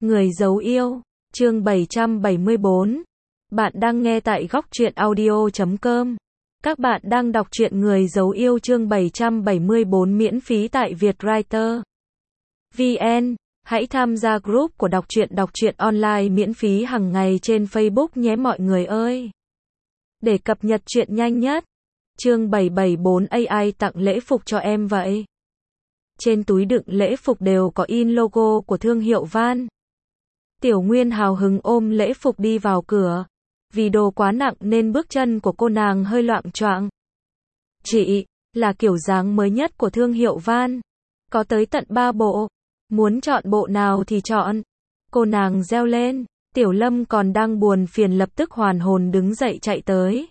Người giấu yêu, chương 774. Bạn đang nghe tại góc truyện audio.com. Các bạn đang đọc truyện Người giấu yêu chương 774 miễn phí tại Vietwriter VN. Hãy tham gia group của đọc truyện online miễn phí hàng ngày trên Facebook nhé mọi người ơi. Để cập nhật truyện nhanh nhất. Chương 774 AI tặng lễ phục cho em vậy. Trên túi đựng lễ phục đều có in logo của thương hiệu Van. Tiểu Nguyên hào hứng ôm lễ phục đi vào cửa. Vì đồ quá nặng nên bước chân của cô nàng hơi loạng choạng. Chị, là kiểu dáng mới nhất của thương hiệu Van. Có tới tận 3 bộ. Muốn chọn bộ nào thì chọn. Cô nàng reo lên. Tiểu Lâm còn đang buồn phiền lập tức hoàn hồn đứng dậy chạy tới.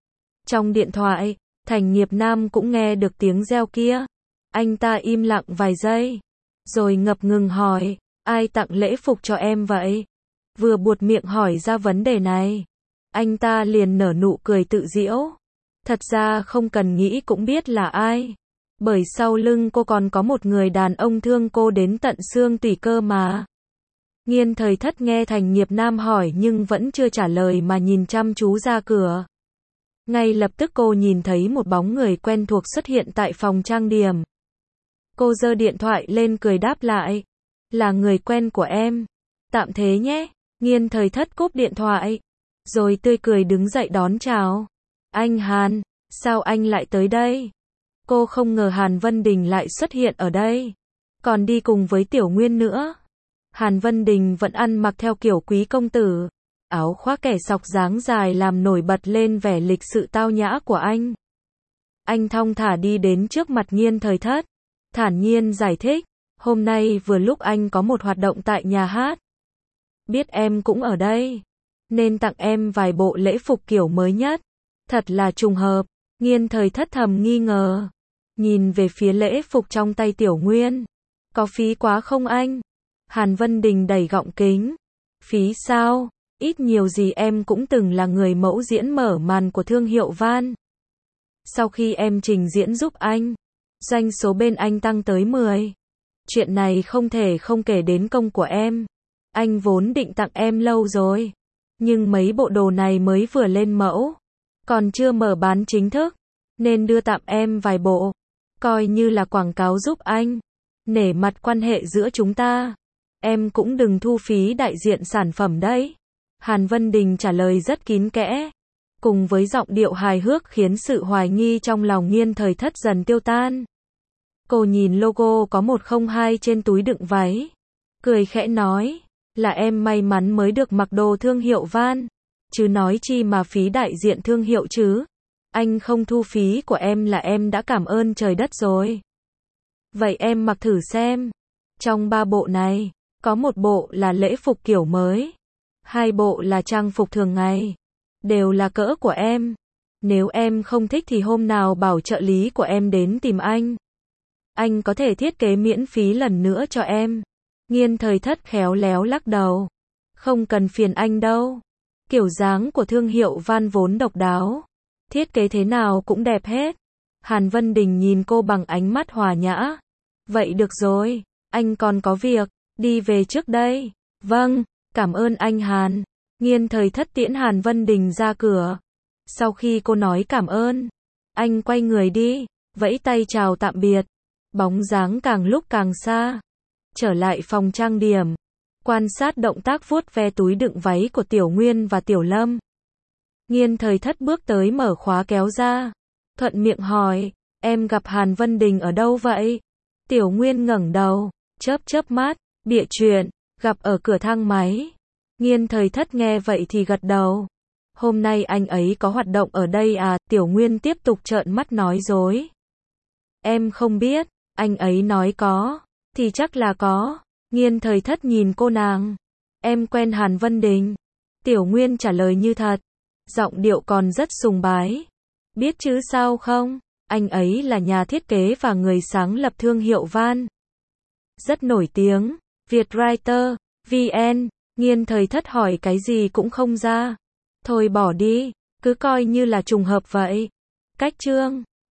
Trong điện thoại, Thành Nghiệp Nam cũng nghe được tiếng reo kia. Anh ta im lặng vài giây. Rồi ngập ngừng hỏi, ai tặng lễ phục cho em vậy? Vừa buột miệng hỏi ra vấn đề này. Anh ta liền nở nụ cười tự giễu. Thật ra không cần nghĩ cũng biết là ai. Bởi sau lưng cô còn có một người đàn ông thương cô đến tận xương tủy cơ mà. Nghiên Thời Thất nghe Thành Nghiệp Nam hỏi nhưng vẫn chưa trả lời mà nhìn chăm chú ra cửa. Ngay lập tức cô nhìn thấy một bóng người quen thuộc xuất hiện tại phòng trang điểm. Cô giơ điện thoại lên cười đáp lại. Là người quen của em. Tạm thế nhé. Nghiên Thời Thất cúp điện thoại. Rồi tươi cười đứng dậy đón chào. Anh Hàn, sao anh lại tới đây? Cô không ngờ Hàn Vân Đình lại xuất hiện ở đây. Còn đi cùng với Tiểu Nguyên nữa. Hàn Vân Đình vẫn ăn mặc theo kiểu quý công tử. Áo khoác kẻ sọc dáng dài làm nổi bật lên vẻ lịch sự tao nhã của anh. Anh thong thả đi đến trước mặt Nghiên Thời Thất. Thản nhiên giải thích. Hôm nay vừa lúc anh có một hoạt động tại nhà hát. Biết em cũng ở đây. Nên tặng em vài bộ lễ phục kiểu mới nhất. Thật là trùng hợp. Nghiên Thời Thất thầm nghi ngờ. Nhìn về phía lễ phục trong tay Tiểu Nguyên. Có phí quá không anh? Hàn Vân Đình đẩy gọng kính. Phí sao? Ít nhiều gì em cũng từng là người mẫu diễn mở màn của thương hiệu Van. Sau khi em trình diễn giúp anh, doanh số bên anh tăng tới 10. Chuyện này không thể không kể đến công của em. Anh vốn định tặng em lâu rồi. Nhưng mấy bộ đồ này mới vừa lên mẫu. Còn chưa mở bán chính thức. Nên đưa tạm em vài bộ. Coi như là quảng cáo giúp anh. Nể mặt quan hệ giữa chúng ta. Em cũng đừng thu phí đại diện sản phẩm đấy. Hàn Vân Đình trả lời rất kín kẽ. Cùng với giọng điệu hài hước khiến sự hoài nghi trong lòng Nghiên Thời Thất dần tiêu tan. Cô nhìn logo có 102 trên túi đựng váy. Cười khẽ nói. Là em may mắn mới được mặc đồ thương hiệu Van. Chứ nói chi mà phí đại diện thương hiệu chứ. Anh không thu phí của em là em đã cảm ơn trời đất rồi. Vậy em mặc thử xem. Trong 3 bộ này, có một bộ là lễ phục kiểu mới. 2 bộ là trang phục thường ngày. Đều là cỡ của em. Nếu em không thích thì hôm nào bảo trợ lý của em đến tìm anh. Anh có thể thiết kế miễn phí lần nữa cho em. Nghiên Thời Thất khéo léo lắc đầu. Không cần phiền anh đâu. Kiểu dáng của thương hiệu Van vốn độc đáo. Thiết kế thế nào cũng đẹp hết. Hàn Vân Đình nhìn cô bằng ánh mắt hòa nhã. Vậy được rồi, anh còn có việc, đi về trước đây. Vâng, cảm ơn anh Hàn. Nghiên Thời Thất tiễn Hàn Vân Đình ra cửa. Sau khi cô nói cảm ơn, anh quay người đi, vẫy tay chào tạm biệt. Bóng dáng càng lúc càng xa. Trở lại phòng trang điểm. Quan sát động tác vuốt ve túi đựng váy của Tiểu Nguyên và Tiểu Lâm. Nghiên Thời Thất bước tới mở khóa kéo ra. Thuận miệng hỏi, em gặp Hàn Vân Đình ở đâu vậy? Tiểu Nguyên ngẩng đầu, chớp mắt, bịa chuyện, gặp ở cửa thang máy. Nghiên Thời Thất nghe vậy thì gật đầu. Hôm nay anh ấy có hoạt động ở đây à? Tiểu Nguyên tiếp tục trợn mắt nói dối. Em không biết, anh ấy nói có, thì chắc là có. Nghiên Thời Thất nhìn cô nàng. Em quen Hàn Vân Đình. Tiểu Nguyên trả lời như thật. Giọng điệu còn rất sùng bái. Biết chứ sao không? Anh ấy là nhà thiết kế và người sáng lập thương hiệu Van. Rất nổi tiếng. Vietwriter VN. Nghiên Thời Thất hỏi cái gì cũng không ra. Thôi bỏ đi. Cứ coi như là trùng hợp vậy. Cách chương